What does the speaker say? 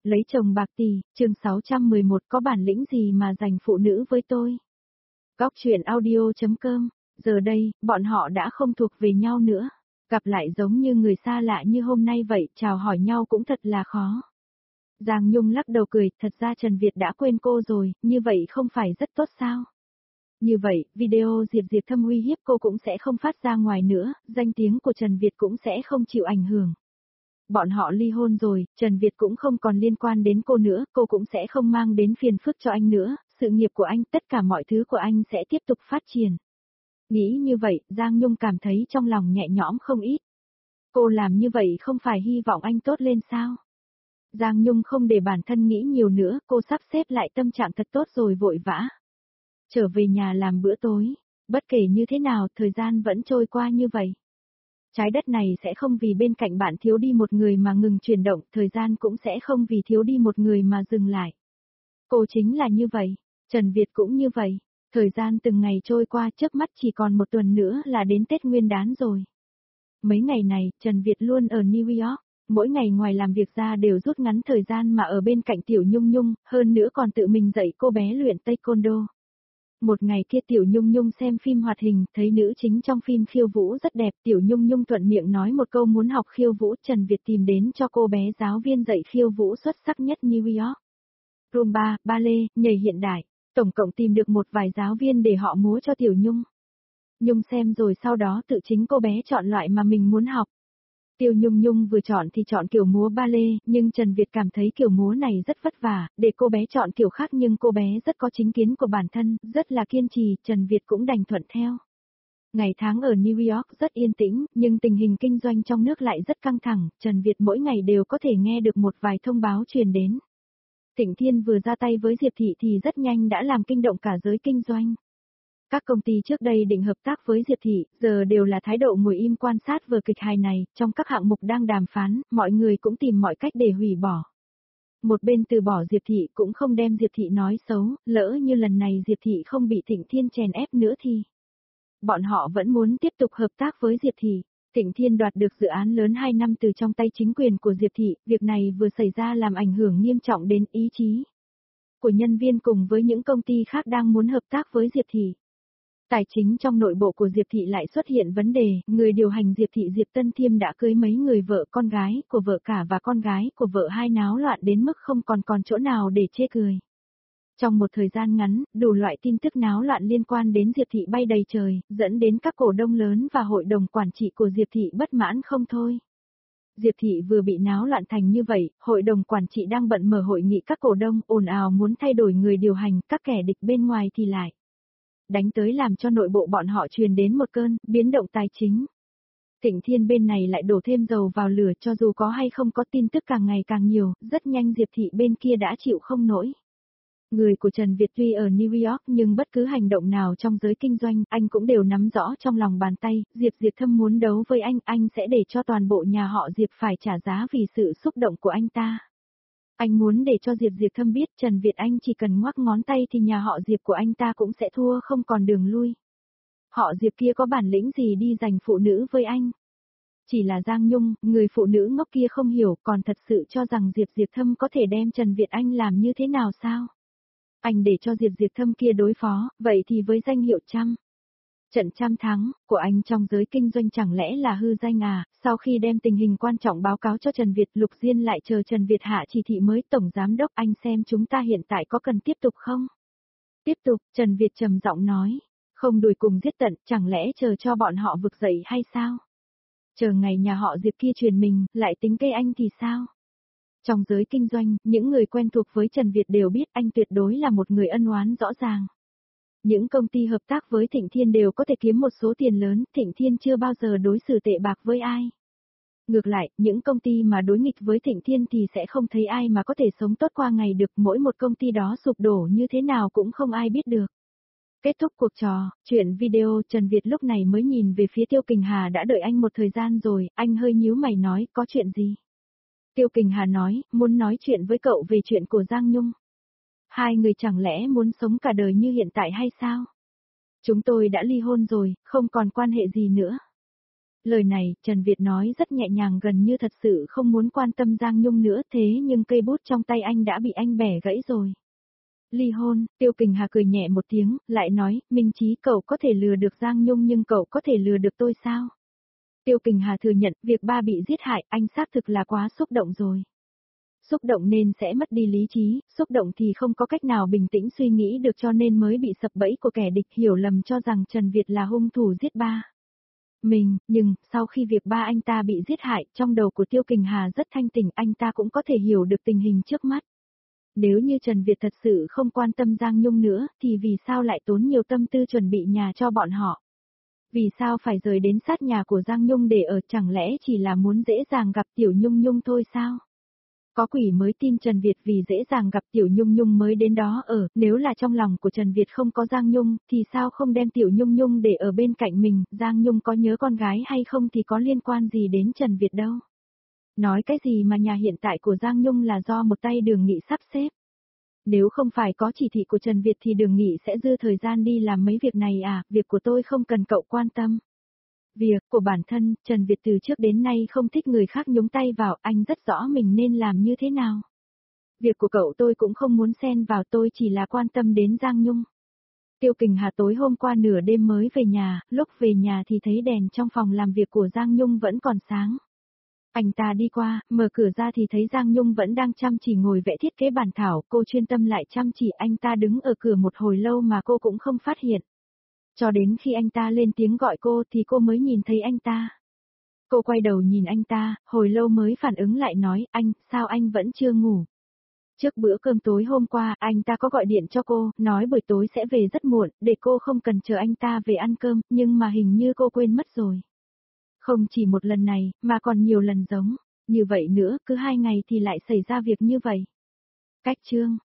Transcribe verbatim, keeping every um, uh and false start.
Lấy chồng bạc tỷ, chương sáu trăm mười một có bản lĩnh gì mà giành phụ nữ với tôi. Góc truyện audio.com, giờ đây, bọn họ đã không thuộc về nhau nữa. Gặp lại giống như người xa lạ như hôm nay vậy, chào hỏi nhau cũng thật là khó. Giang Nhung lắc đầu cười, thật ra Trần Việt đã quên cô rồi, như vậy không phải rất tốt sao? Như vậy, video Diệp Diệp Thâm uy hiếp cô cũng sẽ không phát ra ngoài nữa, danh tiếng của Trần Việt cũng sẽ không chịu ảnh hưởng. Bọn họ ly hôn rồi, Trần Việt cũng không còn liên quan đến cô nữa, cô cũng sẽ không mang đến phiền phức cho anh nữa, sự nghiệp của anh, tất cả mọi thứ của anh sẽ tiếp tục phát triển. Nghĩ như vậy, Giang Nhung cảm thấy trong lòng nhẹ nhõm không ít. Cô làm như vậy không phải hy vọng anh tốt lên sao? Giang Nhung không để bản thân nghĩ nhiều nữa, cô sắp xếp lại tâm trạng thật tốt rồi vội vã. Trở về nhà làm bữa tối, bất kể như thế nào, thời gian vẫn trôi qua như vậy. Trái đất này sẽ không vì bên cạnh bạn thiếu đi một người mà ngừng chuyển động, thời gian cũng sẽ không vì thiếu đi một người mà dừng lại. Cô chính là như vậy, Trần Việt cũng như vậy, thời gian từng ngày trôi qua chớp mắt chỉ còn một tuần nữa là đến Tết Nguyên Đán rồi. Mấy ngày này, Trần Việt luôn ở New York, mỗi ngày ngoài làm việc ra đều rút ngắn thời gian mà ở bên cạnh Tiểu Nhung Nhung, hơn nữa còn tự mình dạy cô bé luyện taekwondo. Một ngày kia Tiểu Nhung Nhung xem phim hoạt hình, thấy nữ chính trong phim khiêu vũ rất đẹp, Tiểu Nhung Nhung thuận miệng nói một câu muốn học khiêu vũ, Trần Việt tìm đến cho cô bé giáo viên dạy khiêu vũ xuất sắc nhất New York. Rumba, ballet, nhảy hiện đại, tổng cộng tìm được một vài giáo viên để họ múa cho Tiểu Nhung. Nhung xem rồi sau đó tự chính cô bé chọn loại mà mình muốn học. Tiêu Nhung Nhung vừa chọn thì chọn kiểu múa ballet, nhưng Trần Việt cảm thấy kiểu múa này rất vất vả, để cô bé chọn kiểu khác nhưng cô bé rất có chính kiến của bản thân, rất là kiên trì, Trần Việt cũng đành thuận theo. Ngày tháng ở New York rất yên tĩnh, nhưng tình hình kinh doanh trong nước lại rất căng thẳng, Trần Việt mỗi ngày đều có thể nghe được một vài thông báo truyền đến. Thịnh Thiên vừa ra tay với Diệp Thị thì rất nhanh đã làm kinh động cả giới kinh doanh. Các công ty trước đây định hợp tác với Diệp Thị, giờ đều là thái độ ngồi im quan sát vở kịch hài này, trong các hạng mục đang đàm phán, mọi người cũng tìm mọi cách để hủy bỏ. Một bên từ bỏ Diệp Thị cũng không đem Diệp Thị nói xấu, lỡ như lần này Diệp Thị không bị Thịnh Thiên chèn ép nữa thì bọn họ vẫn muốn tiếp tục hợp tác với Diệp Thị. Thịnh Thiên đoạt được dự án lớn hai năm từ trong tay chính quyền của Diệp Thị, việc này vừa xảy ra làm ảnh hưởng nghiêm trọng đến ý chí của nhân viên cùng với những công ty khác đang muốn hợp tác với Diệp Thị. Tài chính trong nội bộ của Diệp Thị lại xuất hiện vấn đề, người điều hành Diệp Thị Diệp Tân Thiêm đã cưới mấy người vợ con gái của vợ cả và con gái của vợ hai náo loạn đến mức không còn còn chỗ nào để chê cười. Trong một thời gian ngắn, đủ loại tin tức náo loạn liên quan đến Diệp Thị bay đầy trời, dẫn đến các cổ đông lớn và hội đồng quản trị của Diệp Thị bất mãn không thôi. Diệp Thị vừa bị náo loạn thành như vậy, hội đồng quản trị đang bận mở hội nghị các cổ đông ồn ào muốn thay đổi người điều hành, các kẻ địch bên ngoài thì lại đánh tới làm cho nội bộ bọn họ truyền đến một cơn biến động tài chính. Thịnh Thiên bên này lại đổ thêm dầu vào lửa, cho dù có hay không có tin tức càng ngày càng nhiều, rất nhanh Diệp Thị bên kia đã chịu không nổi. Người của Trần Việt tuy ở New York nhưng bất cứ hành động nào trong giới kinh doanh, anh cũng đều nắm rõ trong lòng bàn tay, Diệp Diệp Thâm muốn đấu với anh, anh sẽ để cho toàn bộ nhà họ Diệp phải trả giá vì sự xúc động của anh ta. Anh muốn để cho Diệp Diệp Thâm biết Trần Việt anh chỉ cần ngoắc ngón tay thì nhà họ Diệp của anh ta cũng sẽ thua không còn đường lui. Họ Diệp kia có bản lĩnh gì đi giành phụ nữ với anh? Chỉ là Giang Nhung, người phụ nữ ngốc kia không hiểu, còn thật sự cho rằng Diệp Diệp Thâm có thể đem Trần Việt anh làm như thế nào sao? Anh để cho Diệp Diệp Thâm kia đối phó, vậy thì với danh hiệu trăm trận trăm thắng của anh trong giới kinh doanh chẳng lẽ là hư danh à? Sau khi đem tình hình quan trọng báo cáo cho Trần Việt, Lục Diên lại chờ Trần Việt hạ chỉ thị mới, tổng giám đốc anh xem chúng ta hiện tại có cần tiếp tục không? Tiếp tục, Trần Việt trầm giọng nói, không đuổi cùng giết tận, chẳng lẽ chờ cho bọn họ vực dậy hay sao? Chờ ngày nhà họ Diệp kia truyền mình, lại tính cây anh thì sao? Trong giới kinh doanh, những người quen thuộc với Trần Việt đều biết anh tuyệt đối là một người ân oán rõ ràng. Những công ty hợp tác với Thịnh Thiên đều có thể kiếm một số tiền lớn, Thịnh Thiên chưa bao giờ đối xử tệ bạc với ai. Ngược lại, những công ty mà đối nghịch với Thịnh Thiên thì sẽ không thấy ai mà có thể sống tốt qua ngày được, mỗi một công ty đó sụp đổ như thế nào cũng không ai biết được. Kết thúc cuộc trò chuyện video, Trần Việt lúc này mới nhìn về phía Tiêu Kình Hà đã đợi anh một thời gian rồi, anh hơi nhíu mày nói, có chuyện gì? Tiêu Kình Hà nói, muốn nói chuyện với cậu về chuyện của Giang Nhung. Hai người chẳng lẽ muốn sống cả đời như hiện tại hay sao? Chúng tôi đã ly hôn rồi, không còn quan hệ gì nữa. Lời này, Trần Việt nói rất nhẹ nhàng gần như thật sự không muốn quan tâm Giang Nhung nữa thế nhưng cây bút trong tay anh đã bị anh bẻ gãy rồi. Ly hôn, Tiêu Kình Hà cười nhẹ một tiếng, lại nói, Minh Chí cậu có thể lừa được Giang Nhung nhưng cậu có thể lừa được tôi sao? Tiêu Kình Hà thừa nhận, việc ba bị giết hại, anh xác thực là quá xúc động rồi. Xúc động nên sẽ mất đi lý trí, xúc động thì không có cách nào bình tĩnh suy nghĩ được cho nên mới bị sập bẫy của kẻ địch hiểu lầm cho rằng Trần Việt là hung thủ giết ba. Mình, nhưng, sau khi việc ba anh ta bị giết hại, trong đầu của Tiêu Kình Hà rất thanh tỉnh, anh ta cũng có thể hiểu được tình hình trước mắt. Nếu như Trần Việt thật sự không quan tâm Giang Nhung nữa, thì vì sao lại tốn nhiều tâm tư chuẩn bị nhà cho bọn họ? Vì sao phải rời đến sát nhà của Giang Nhung để ở, chẳng lẽ chỉ là muốn dễ dàng gặp Tiểu Nhung Nhung thôi sao? Có quỷ mới tin Trần Việt vì dễ dàng gặp Tiểu Nhung Nhung mới đến đó ở, nếu là trong lòng của Trần Việt không có Giang Nhung, thì sao không đem Tiểu Nhung Nhung để ở bên cạnh mình, Giang Nhung có nhớ con gái hay không thì có liên quan gì đến Trần Việt đâu. Nói cái gì mà nhà hiện tại của Giang Nhung là do một tay Đường Nghị sắp xếp. Nếu không phải có chỉ thị của Trần Việt thì Đường Nghị sẽ dư thời gian đi làm mấy việc này à, việc của tôi không cần cậu quan tâm. Việc của bản thân, Trần Việt từ trước đến nay không thích người khác nhúng tay vào, anh rất rõ mình nên làm như thế nào. Việc của cậu tôi cũng không muốn xen vào, tôi chỉ là quan tâm đến Giang Nhung. Tiêu Kình Hà tối hôm qua nửa đêm mới về nhà, lúc về nhà thì thấy đèn trong phòng làm việc của Giang Nhung vẫn còn sáng. Anh ta đi qua, mở cửa ra thì thấy Giang Nhung vẫn đang chăm chỉ ngồi vẽ thiết kế bản thảo, cô chuyên tâm lại chăm chỉ, anh ta đứng ở cửa một hồi lâu mà cô cũng không phát hiện. Cho đến khi anh ta lên tiếng gọi cô thì cô mới nhìn thấy anh ta. Cô quay đầu nhìn anh ta, hồi lâu mới phản ứng lại nói, anh, sao anh vẫn chưa ngủ? Trước bữa cơm tối hôm qua, anh ta có gọi điện cho cô, nói buổi tối sẽ về rất muộn, để cô không cần chờ anh ta về ăn cơm, nhưng mà hình như cô quên mất rồi. Không chỉ một lần này, mà còn nhiều lần giống. Như vậy nữa, cứ hai ngày thì lại xảy ra việc như vậy. Cách chương